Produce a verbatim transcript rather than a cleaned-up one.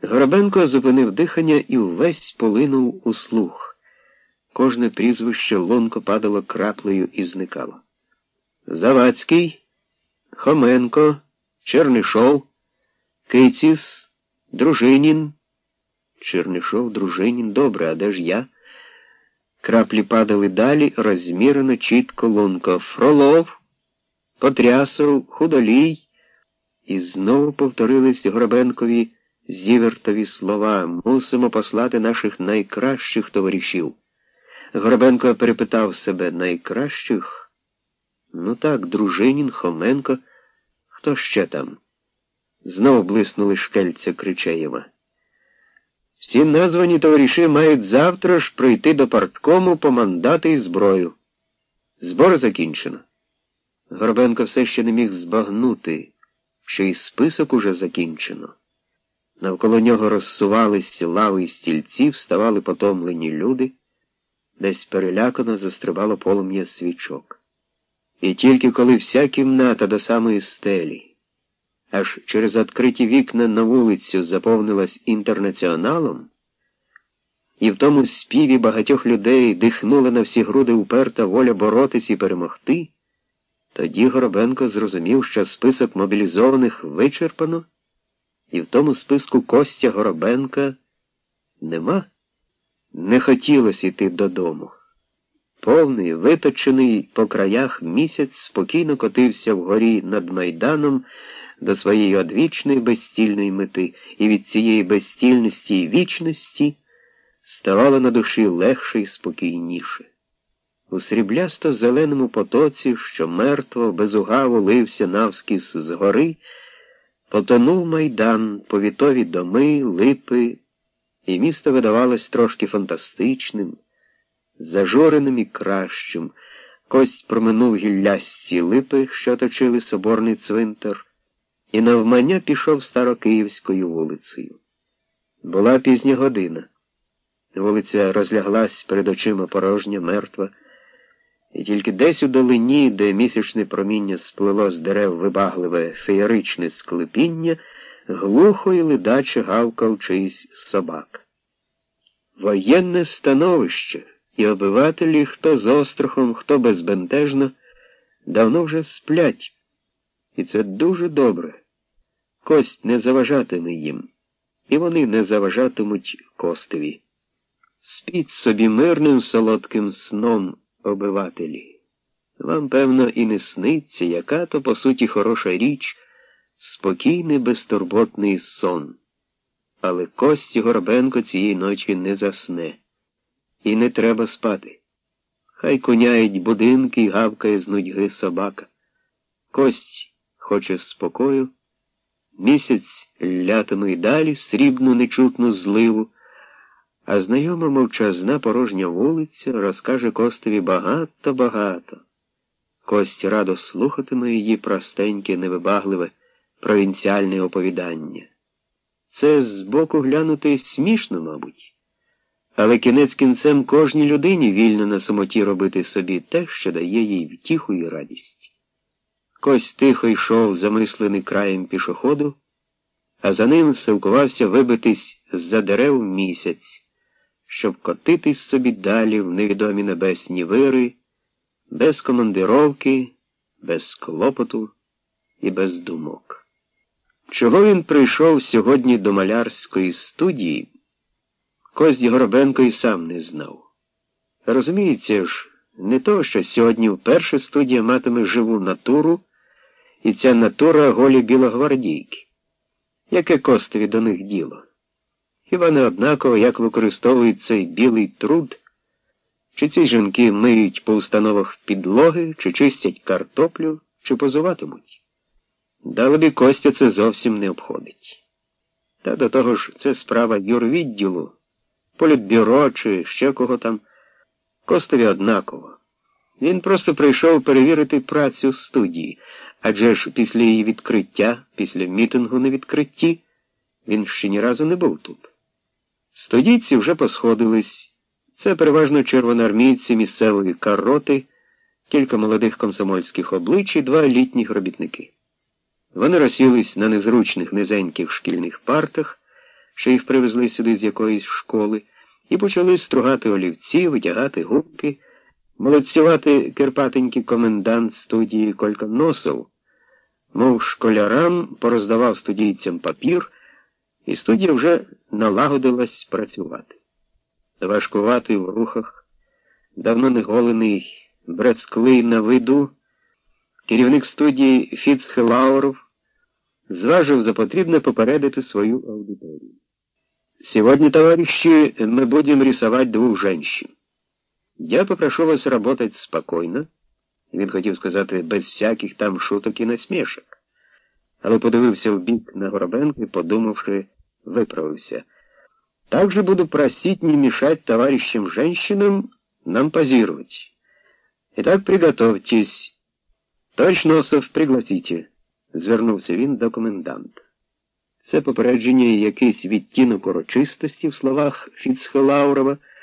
Горобенко зупинив дихання і увесь полинув у слух. Кожне прізвище лунко падало краплею і зникало. Завадський, Хоменко, Чернишов, Киціс, Дружинін. Чернишов, Дружинін, добре, а де ж я? Краплі падали далі, розмірено, чітко, лунко. Фролов, Потрясов, Худолій. І знову повторились Горобенкові Зівертові слова: «Мусимо послати наших найкращих товаришів». Горобенко перепитав себе: найкращих? Ну так, Дружинін, Хоменко. Хто ще там? Знов блиснули шкельця Кричеєва. Всі названі товариші мають завтра ж прийти до парткому по мандати і зброю. Збор закінчено. Горобенко все ще не міг збагнути, що і список уже закінчено. Навколо нього розсувались лави і стільці, вставали потомлені люди, десь перелякано застрибало полум'я свічок. І тільки коли вся кімната до самої стелі, аж через відкриті вікна на вулицю заповнилась інтернаціоналом, і в тому співі багатьох людей дихнула на всі груди уперта воля боротись і перемогти, тоді Горобенко зрозумів, що список мобілізованих вичерпано, і в тому списку Костя Горобенка нема. Не хотілося йти додому. Повний, виточений по краях місяць спокійно котився вгорі над Майданом до своєї одвічної безцільної мети, і від цієї безцільності і вічності ставало на душі легше і спокійніше. У сріблясто-зеленому потоці, що мертво, безугаво лився навскіз з гори, потонув Майдан, повітові доми, липи, і місто видавалось трошки фантастичним, зажуреним і кращим. Кость проминув гіллясті липи, що оточили соборний цвинтар, і навмання пішов Старокиївською вулицею. Була пізня година. Вулиця розляглась перед очима порожня, мертва, і тільки десь у долині, де місячне проміння сплило з дерев вибагливе феєричне склепіння, глухо і ледаче гавкав чийсь собак. Воєнне становище, і обивателі, хто з острахом, хто безбентежно, давно вже сплять. І це дуже добре. Кость не заважатиме їм, і вони не заважатимуть Костеві. Спіть собі мирним солодким сном, обивателі. Вам, певно, і не сниться, яка то, по суті, хороша річ, спокійний, безтурботний сон. Але Кості Горобенко цієї ночі не засне. І не треба спати. Хай коняють будинки і гавкає з нудьги собака. Кость хоче спокою. Місяць лятиме й далі срібну нечутну зливу, а знайома мовчазна порожня вулиця розкаже Костеві багато-багато. Кость радо слухатиме її простеньке, невибагливе, провінціальне оповідання. Це збоку глянути смішно, мабуть. Але кінець кінцем кожній людині вільно на самоті робити собі те, що дає їй втіху і радість. Кость тихо йшов замислений краєм пішоходу, а за ним силкувався вибитись з-за дерев місяць, щоб котитись собі далі в невідомі небесні вири, без командировки, без клопоту і без думок. Чого він прийшов сьогодні до малярської студії, Кость Горобенко і сам не знав. Розуміється ж, не то, що сьогодні вперше студія матиме живу натуру, і ця натура голі білогвардійки. Яке Костеві до них діло? Хіба не однаково, як використовують цей білий труд? Чи ці жінки миють по установах підлоги, чи чистять картоплю, чи позуватимуть? Далебі Костя це зовсім не обходить. Та до того ж, це справа юрвідділу, політбюро чи ще кого там. Костеві однаково. Він просто прийшов перевірити працю студії, адже ж після її відкриття, після мітингу на відкритті, він ще ні разу не був тут. Студійці вже посходились. Це переважно червоноармійці місцевої кароти, кілька молодих комсомольських облич і два літніх робітники. Вони розсілись на незручних низеньких шкільних партах, що їх привезли сюди з якоїсь школи, і почали стругати олівці, витягати губки, молодцювати кирпатенький комендант студії Колька Носов, мов школярам пороздавав студійцям папір, і студія вже налагодилась працювати. Важкуватий в рухах, давно не голений, брецклий на виду, керівник студії Фіцхелауров зважив за потрібне попередити свою аудиторию. «Сегодня, товарищи, мы будем рисовать двух женщин. Я попрошу вас работать спокойно», він хотів сказати, без всяких там шуток і насмішок, але подивився в бік на Горобенка і, подумавши, виправився. «Также буду просить не мешать товарищам-женщинам нам позировать. Итак, приготовьтесь. Товарищ Носов, пригласите», — звернувся він до коменданта. Це попередження і якийсь відтінок урочистості в словах Фіцхелаурова